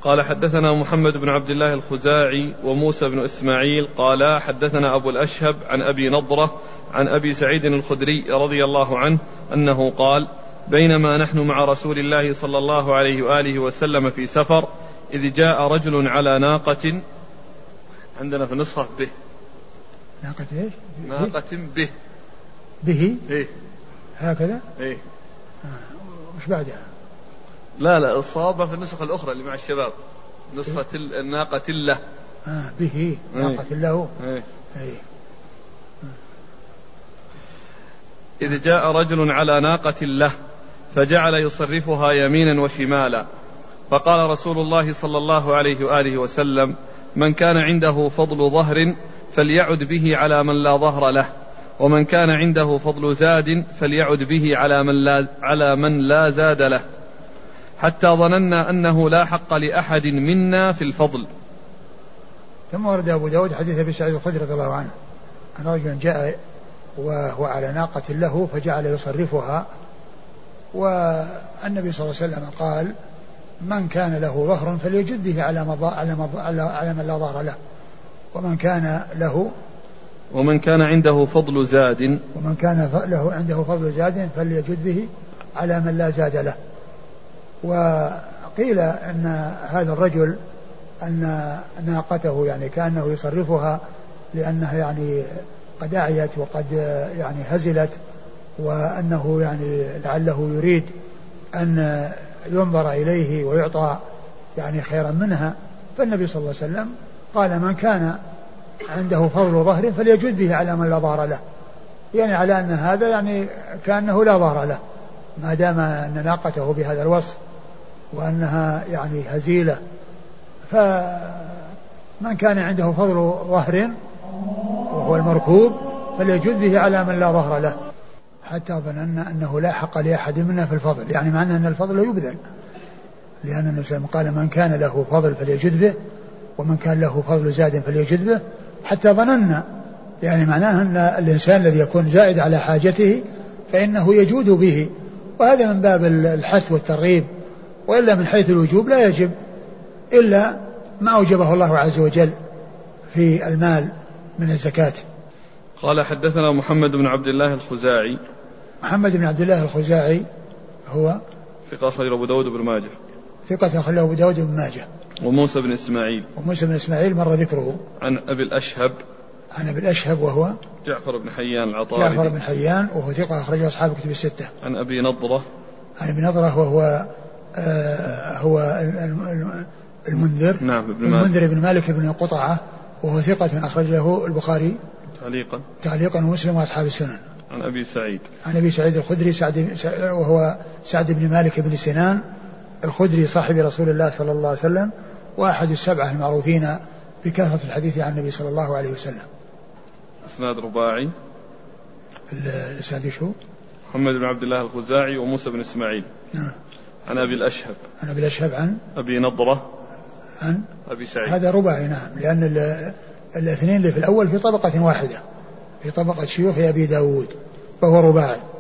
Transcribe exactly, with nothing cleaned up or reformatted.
قال حدثنا محمد بن عبد الله الخزاعي وموسى بن إسماعيل قال حدثنا أبو الأشهب عن أبي نضرة عن أبي سعيد الخدري رضي الله عنه أنه قال بينما نحن مع رسول الله صلى الله عليه وآله وسلم في سفر إذ جاء رجل على ناقة، عندنا في نسخة به، ناقة إيش؟ ناقة به به إيه هكذا إيه آه. وش بعدها؟ لا لا الصواب في النسخة الأخرى اللي مع الشباب نسخة إيه؟ الناقة له آه به ناقة إيه؟ له إيه؟ إيه؟ إذ جاء رجل على ناقة له فجعل يصرفها يمينا وشمالا، فقال رسول الله صلى الله عليه وآله وسلم من كان عنده فضل ظهر فليعد به على من لا ظهر له، ومن كان عنده فضل زاد فليعد به على من لا, على من لا زاد له، حتى ظننا أنه لا حق لأحد منا في الفضل. ثم ورد أبو داود حديث أبي سعيد الخدري رضي الله عنه أن رجلا جاء وهو على ناقة له فجعل يصرفها، والنبي صلى الله عليه وسلم قال من كان له ظهر فليجد به على على من لا ظهر له، ومن كان له ومن كان عنده فضل زاد ومن كان له عنده فضل زاد فليجد به على من لا زاد له. وقيل أن هذا الرجل أن ناقته يعني كأنه يصرفها لأنها يعني قد أعيت وقد يعني هزلت، وأنه يعني لعله يريد أن ينظر إليه ويعطى يعني خيرا منها، فالنبي صلى الله عليه وسلم قال من كان عنده فضل ظهر فليجد به على من لا ظهر له، يعني على أن هذا يعني كأنه لا ظهر له ما دام أن ناقته بهذا الوصف وأنها يعني هزيلة، فمن كان عنده فضل ظهر وهو المركوب فليجد به على من لا ظهر له، حتى ظننا أنه لا حق لأحد منا في الفضل، يعني معنى أن الفضل يبذل، لأن النبي صلى الله عليه وسلم قال من كان له فضل فليجد به ومن كان له فضل زاد فليجد به، حتى ظننا يعني معناه أن الإنسان الذي يكون زائد على حاجته فإنه يجود به، وهذا من باب الحث والترغيب، وإلا من حيث الوجوب لا يجب إلا ما أوجبه الله عز وجل في المال من الزكاة. قال حدثنا محمد بن عبد الله الخزاعي. محمد بن عبد الله الخزاعي هو ثقة أخرجه أبو داود بن ماجه. ثقة أخرجه أبو داود بن ماجه. وموسى بن إسماعيل. وموسى بن إسماعيل مر ذكره. عن أبي الأشهب. عن أبي الأشهب وهو جعفر بن حيان العطاردي. جعفر بن حيان وهو ثقة أخرجه أصحاب كتب الستة. عن أبي نضرة. عن أبي نضرة وهو آه هو المنذر. نعم ابن المنذر بن مالك بن قطعة وهو ثقة أخرج له البخاري تعليقا تعليقا ومسلم وأصحاب السنن. عن أبي سعيد. عن أبي سعيد الخدري سعد وهو سعد بن مالك بن سنان الخدري صاحب رسول الله صلى الله عليه وسلم، وأحد السبعة المعروفين بكثرة الحديث عن النبي صلى الله عليه وسلم. إسناد رباعي. الإسناد شو؟ محمد بن عبد الله الخزاعي وموسى بن إسماعيل. نعم. عن أبي الأشهب. عن أبي الأشهب عن أبي نضرة. عن أبي سعيد. هذا رباعي نعم، لأن الاثنين اللي في الأول في طبقة واحدة في طبقة شيوخ أبي داود، فهو رباعي.